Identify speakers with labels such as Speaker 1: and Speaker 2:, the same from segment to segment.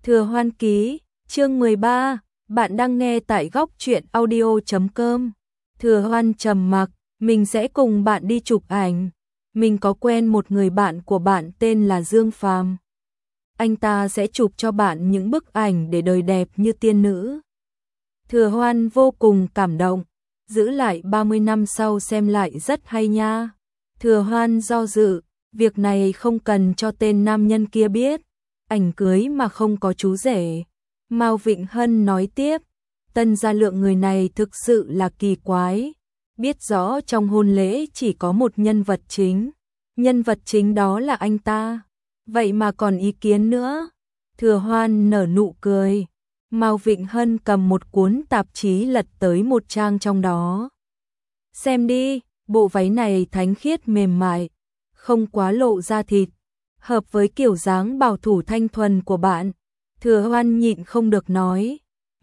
Speaker 1: Thừa Hoan ký, chương 13, bạn đang nghe tại góc truyện audio.com. Thừa Hoan trầm mặc, mình sẽ cùng bạn đi chụp ảnh. Mình có quen một người bạn của bạn tên là Dương Phàm. Anh ta sẽ chụp cho bạn những bức ảnh để đời đẹp như tiên nữ. Thừa Hoan vô cùng cảm động, giữ lại 30 năm sau xem lại rất hay nha. Thừa Hoan do dự, việc này không cần cho tên nam nhân kia biết. Ảnh cưới mà không có chú rể. Mao Vịnh Hân nói tiếp, Tân Gia Lượng người này thực sự là kỳ quái. Biết rõ trong hôn lễ chỉ có một nhân vật chính. Nhân vật chính đó là anh ta. Vậy mà còn ý kiến nữa. Thừa Hoan nở nụ cười. Mao Vịnh Hân cầm một cuốn tạp chí lật tới một trang trong đó. Xem đi, bộ váy này thánh khiết mềm mại, không quá lộ da thịt, hợp với kiểu dáng bảo thủ thanh thuần của bạn. Thừa Hoan nhịn không được nói,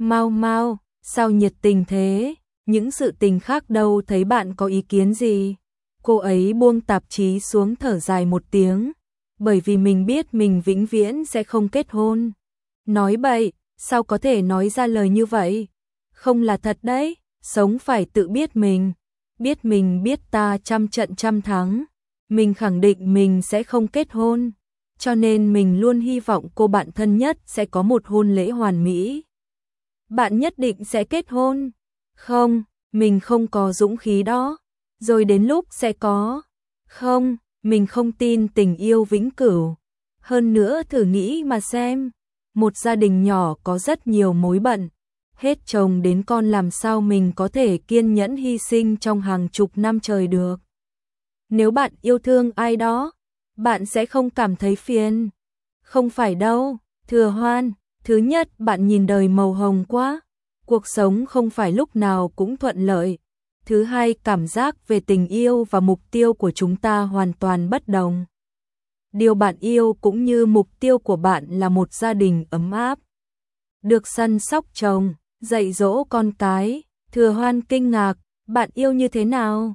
Speaker 1: Mau, sao nhiệt tình thế, những sự tình khác đâu thấy bạn có ý kiến gì. Cô ấy buông tạp chí xuống thở dài một tiếng, bởi vì mình biết mình vĩnh viễn sẽ không kết hôn. Nói bậy, sao có thể nói ra lời như vậy? Không là thật đấy, sống phải tự biết mình biết ta trăm trận trăm thắng. Mình khẳng định mình sẽ không kết hôn, cho nên mình luôn hy vọng cô bạn thân nhất sẽ có một hôn lễ hoàn mỹ. Bạn nhất định sẽ kết hôn? Không, mình không có dũng khí đó. Rồi đến lúc sẽ có. Không, mình không tin tình yêu vĩnh cửu. Hơn nữa thử nghĩ mà xem, một gia đình nhỏ có rất nhiều mối bận, hết chồng đến con làm sao mình có thể kiên nhẫn hy sinh trong hàng chục năm trời được. Nếu bạn yêu thương ai đó, bạn sẽ không cảm thấy phiền. Không phải đâu, Thừa Hoan, thứ nhất bạn nhìn đời màu hồng quá, cuộc sống không phải lúc nào cũng thuận lợi. Thứ hai, cảm giác về tình yêu và mục tiêu của chúng ta hoàn toàn bất đồng. Điều bạn yêu cũng như mục tiêu của bạn là một gia đình ấm áp, được săn sóc chồng, dạy dỗ con cái. Thừa Hoan kinh ngạc, bạn yêu như thế nào?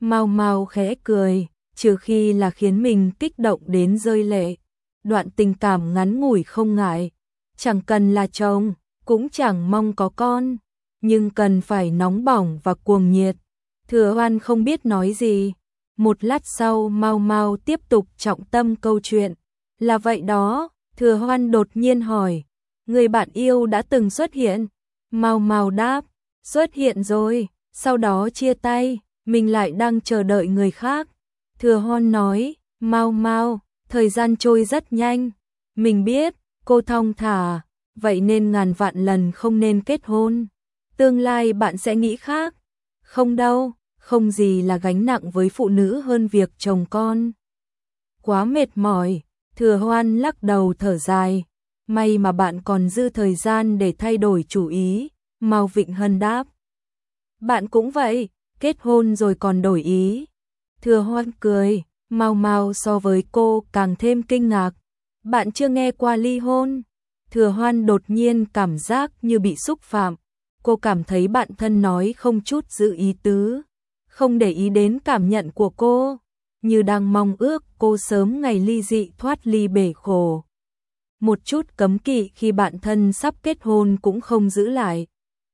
Speaker 1: Mau khẽ cười, trừ khi là khiến mình kích động đến rơi lệ. Đoạn tình cảm ngắn ngủi không ngại, chẳng cần là chồng, cũng chẳng mong có con, nhưng cần phải nóng bỏng và cuồng nhiệt. Thừa Hoan không biết nói gì. Một lát sau Mau tiếp tục trọng tâm câu chuyện. Là vậy đó, Thừa Hoan đột nhiên hỏi, người bạn yêu đã từng xuất hiện? Mau đáp, xuất hiện rồi, sau đó chia tay, mình lại đang chờ đợi người khác. Thừa Hoan nói, Mau, thời gian trôi rất nhanh. Mình biết, cô thong thả, vậy nên ngàn vạn lần không nên kết hôn. Tương lai bạn sẽ nghĩ khác. Không đâu, không gì là gánh nặng với phụ nữ hơn việc chồng con. Quá mệt mỏi, Thừa Hoan lắc đầu thở dài. May mà bạn còn dư thời gian để thay đổi chủ ý. Mao Vịnh Hân đáp. Bạn cũng vậy, kết hôn rồi còn đổi ý. Thừa Hoan cười, Mau so với cô càng thêm kinh ngạc. Bạn chưa nghe qua ly hôn? Thừa Hoan đột nhiên cảm giác như bị xúc phạm. Cô cảm thấy bạn thân nói không chút giữ ý tứ, không để ý đến cảm nhận của cô, như đang mong ước cô sớm ngày ly dị thoát ly bể khổ. Một chút cấm kỵ khi bạn thân sắp kết hôn cũng không giữ lại.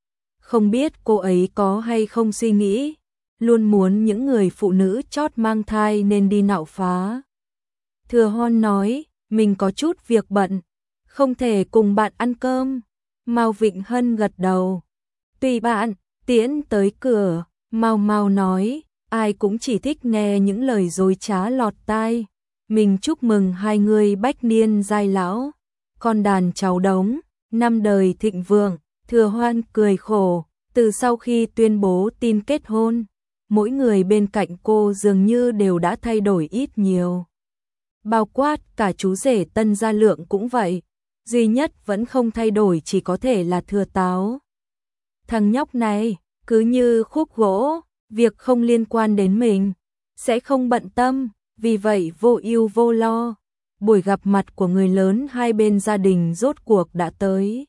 Speaker 1: Không biết cô ấy có hay không suy nghĩ, luôn muốn những người phụ nữ chót mang thai nên đi nạo phá. Thừa Hoan nói, mình có chút việc bận, không thể cùng bạn ăn cơm. Mao Vịnh Hân gật đầu. Tùy bạn, tiễn tới cửa. Mau nói, ai cũng chỉ thích nghe những lời dối trá lọt tai. Mình chúc mừng hai người bách niên giai lão, con đàn cháu đống, năm đời thịnh vượng. Thừa Hoan cười khổ, từ sau khi tuyên bố tin kết hôn, mỗi người bên cạnh cô dường như đều đã thay đổi ít nhiều. Bao quát cả chú rể Tân Gia Lượng cũng vậy, duy nhất vẫn không thay đổi chỉ có thể là Thừa Táo. Thằng nhóc này, cứ như khúc gỗ, việc không liên quan đến mình, sẽ không bận tâm, vì vậy vô ưu vô lo. Buổi gặp mặt của người lớn hai bên gia đình rốt cuộc đã tới.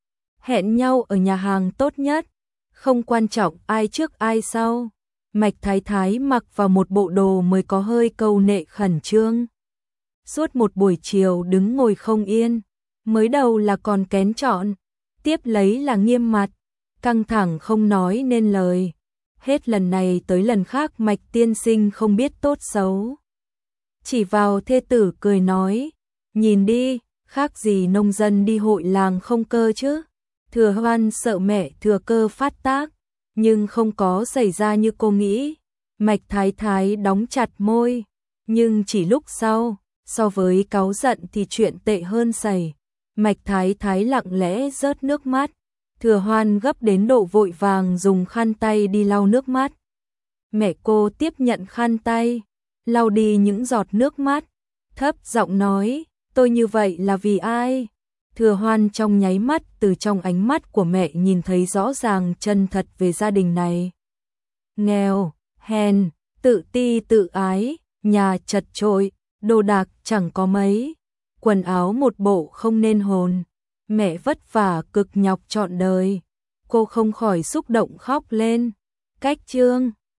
Speaker 1: Hẹn nhau ở nhà hàng tốt nhất, không quan trọng ai trước ai sau. Mạch Thái Thái mặc vào một bộ đồ mới có hơi câu nệ khẩn trương. Suốt một buổi chiều đứng ngồi không yên, Mới đầu là còn kén chọn, tiếp lấy là nghiêm mặt, căng thẳng không nói nên lời. Hết lần này tới lần khác Mạch tiên sinh không biết tốt xấu. Chỉ vào thê tử cười nói, nhìn đi, khác gì nông dân đi hội làng không cơ chứ. Thừa Hoan sợ mẹ thừa cơ phát tác, nhưng không có xảy ra như cô nghĩ. Mạch Thái Thái đóng chặt môi, nhưng chỉ lúc sau, so với cáu giận thì chuyện tệ hơn xảy. Mạch Thái Thái lặng lẽ rớt nước mắt, Thừa Hoan gấp đến độ vội vàng dùng khăn tay đi lau nước mắt. Mẹ cô tiếp nhận khăn tay, lau đi những giọt nước mắt, thấp giọng nói, tôi như vậy là vì ai? Thừa Hoan trong nháy mắt từ trong ánh mắt của mẹ nhìn thấy rõ ràng chân thật về gia đình này. Nghèo, hèn, tự ti tự ái, nhà chật chội, đồ đạc chẳng có mấy, quần áo một bộ không nên hồn. Mẹ vất vả cực nhọc trọn đời. Cô không khỏi xúc động khóc lên. Cách chương